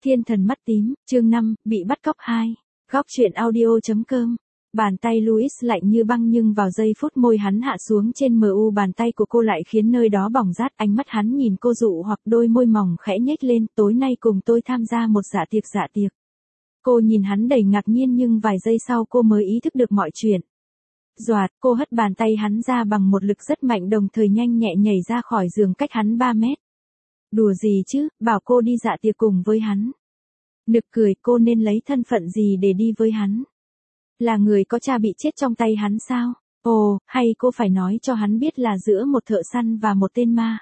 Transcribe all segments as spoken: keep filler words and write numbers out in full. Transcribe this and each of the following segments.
Thiên thần mắt tím, chương năm, bị bắt cóc hai. Góc truyện audio.com. Bàn tay Louis lạnh như băng nhưng vào giây phút môi hắn hạ xuống trên mờ u bàn tay của cô lại khiến nơi đó bỏng rát. Ánh mắt hắn nhìn cô dụ hoặc đôi môi mỏng khẽ nhếch lên. Tối nay cùng tôi tham gia một dạ tiệc dạ tiệc. Cô nhìn hắn đầy ngạc nhiên nhưng vài giây sau cô mới ý thức được mọi chuyện. Doạt, cô hất bàn tay hắn ra bằng một lực rất mạnh đồng thời nhanh nhẹ nhảy ra khỏi giường cách hắn ba mét. Đùa gì chứ, bảo cô đi dạ tiệc cùng với hắn. Nực cười, cô nên lấy thân phận gì để đi với hắn? Là người có cha bị chết trong tay hắn sao? Ồ, hay cô phải nói cho hắn biết là giữa một thợ săn và một tên ma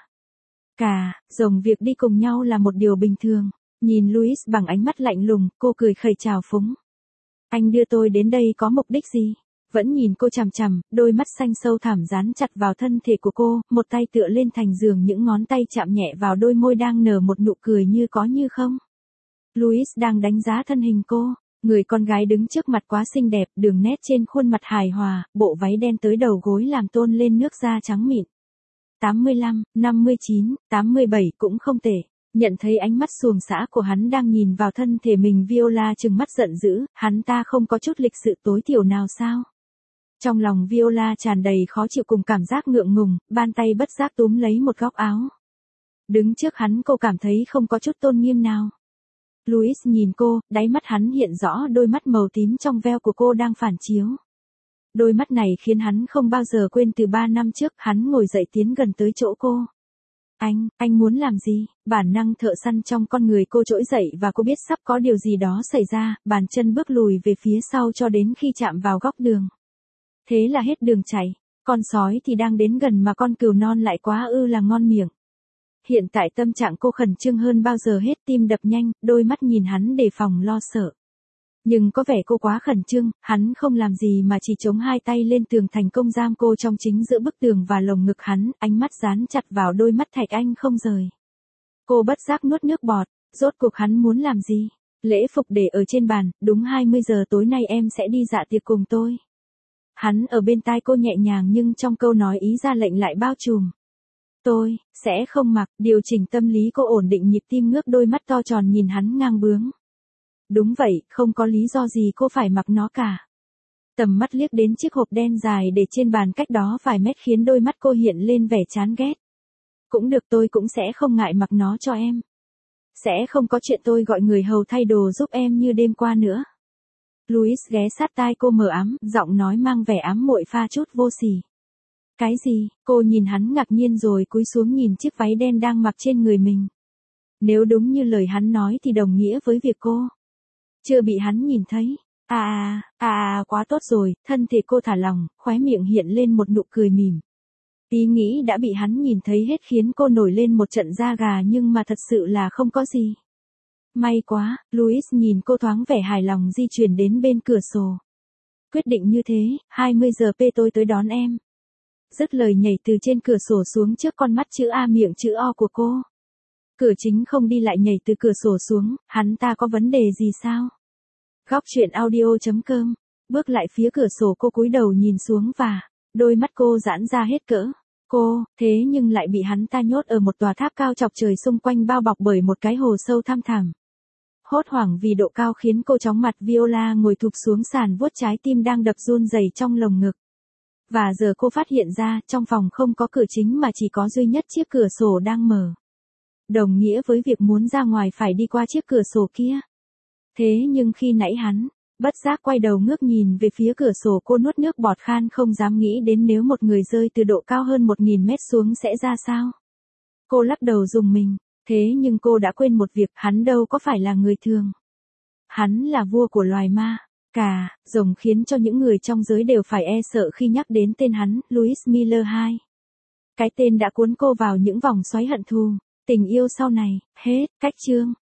cà rồng việc đi cùng nhau là một điều bình thường. Nhìn Louis bằng ánh mắt lạnh lùng, cô cười khẩy chào phúng. Anh đưa tôi đến đây có mục đích gì? Vẫn nhìn cô chằm chằm, đôi mắt xanh sâu thẳm dán chặt vào thân thể của cô, một tay tựa lên thành giường, những ngón tay chạm nhẹ vào đôi môi đang nở một nụ cười như có như không. Louis đang đánh giá thân hình cô, người con gái đứng trước mặt quá xinh đẹp, đường nét trên khuôn mặt hài hòa, bộ váy đen tới đầu gối làm tôn lên nước da trắng mịn. tám mươi lăm, năm mươi chín, tám mươi bảy cũng không tệ. Nhận thấy ánh mắt xuồng xã của hắn đang nhìn vào thân thể mình, Viola trừng mắt giận dữ, hắn ta không có chút lịch sự tối thiểu nào sao? Trong lòng Viola tràn đầy khó chịu cùng cảm giác ngượng ngùng, bàn tay bất giác túm lấy một góc áo. Đứng trước hắn cô cảm thấy không có chút tôn nghiêm nào. Louis nhìn cô, đáy mắt hắn hiện rõ đôi mắt màu tím trong veo của cô đang phản chiếu. Đôi mắt này khiến hắn không bao giờ quên từ ba năm trước. Hắn ngồi dậy tiến gần tới chỗ cô. Anh, anh muốn làm gì? Bản năng thợ săn trong con người cô trỗi dậy và cô biết sắp có điều gì đó xảy ra, bàn chân bước lùi về phía sau cho đến khi chạm vào góc đường. Thế là hết đường chạy, con sói thì đang đến gần mà con cừu non lại quá ư là ngon miệng. Hiện tại tâm trạng cô khẩn trương hơn bao giờ hết, tim đập nhanh, đôi mắt nhìn hắn đề phòng lo sợ. Nhưng có vẻ cô quá khẩn trương, hắn không làm gì mà chỉ chống hai tay lên tường thành công giam cô trong chính giữa bức tường và lồng ngực hắn, ánh mắt dán chặt vào đôi mắt thạch anh không rời. Cô bất giác nuốt nước bọt, rốt cuộc hắn muốn làm gì? Lễ phục để ở trên bàn, đúng hai mươi giờ tối nay em sẽ đi dạ tiệc cùng tôi. Hắn ở bên tai cô nhẹ nhàng nhưng trong câu nói ý ra lệnh lại bao trùm. Tôi, sẽ không mặc, điều chỉnh tâm lý cô ổn định nhịp tim, ngước đôi mắt to tròn nhìn hắn ngang bướng. Đúng vậy, không có lý do gì cô phải mặc nó cả. Tầm mắt liếc đến chiếc hộp đen dài để trên bàn cách đó vài mét khiến đôi mắt cô hiện lên vẻ chán ghét. Cũng được, tôi cũng sẽ không ngại mặc nó cho em. Sẽ không có chuyện tôi gọi người hầu thay đồ giúp em như đêm qua nữa. Louis ghé sát tai cô mờ ám, giọng nói mang vẻ ám muội pha chút vô sỉ. Cái gì? Cô nhìn hắn ngạc nhiên rồi cúi xuống nhìn chiếc váy đen đang mặc trên người mình. Nếu đúng như lời hắn nói thì đồng nghĩa với việc cô chưa bị hắn nhìn thấy. À à, à à, quá tốt rồi, thân thể cô thả lỏng, khóe miệng hiện lên một nụ cười mỉm. Ý nghĩ đã bị hắn nhìn thấy hết khiến cô nổi lên một trận da gà nhưng mà thật sự là không có gì. May quá, Louis nhìn cô thoáng vẻ hài lòng di chuyển đến bên cửa sổ. Quyết định như thế, hai mươi giờ p tôi tới đón em. Dứt lời nhảy từ trên cửa sổ xuống trước con mắt chữ A miệng chữ O của cô. Cửa chính không đi lại nhảy từ cửa sổ xuống, hắn ta có vấn đề gì sao? Góc truyện audio.com. Bước lại phía cửa sổ cô cúi đầu nhìn xuống và đôi mắt cô giãn ra hết cỡ. Cô, thế nhưng lại bị hắn ta nhốt ở một tòa tháp cao chọc trời, xung quanh bao bọc bởi một cái hồ sâu thăm thẳm. Hốt hoảng vì độ cao khiến cô chóng mặt, Viola ngồi thụp xuống sàn vuốt trái tim đang đập run rẩy trong lồng ngực. Và giờ cô phát hiện ra, trong phòng không có cửa chính mà chỉ có duy nhất chiếc cửa sổ đang mở. Đồng nghĩa với việc muốn ra ngoài phải đi qua chiếc cửa sổ kia. Thế nhưng khi nãy hắn bất giác quay đầu ngước nhìn về phía cửa sổ, cô nuốt nước bọt khan, không dám nghĩ đến nếu một người rơi từ độ cao hơn một nghìn mét xuống sẽ ra sao. Cô lắc đầu rùng mình, thế nhưng cô đã quên một việc, hắn đâu có phải là người thường. Hắn là vua của loài ma cà rồng, khiến cho những người trong giới đều phải e sợ khi nhắc đến tên hắn, Louis Miller hai. Cái tên đã cuốn cô vào những vòng xoáy hận thù, tình yêu sau này. Hết, cách chương.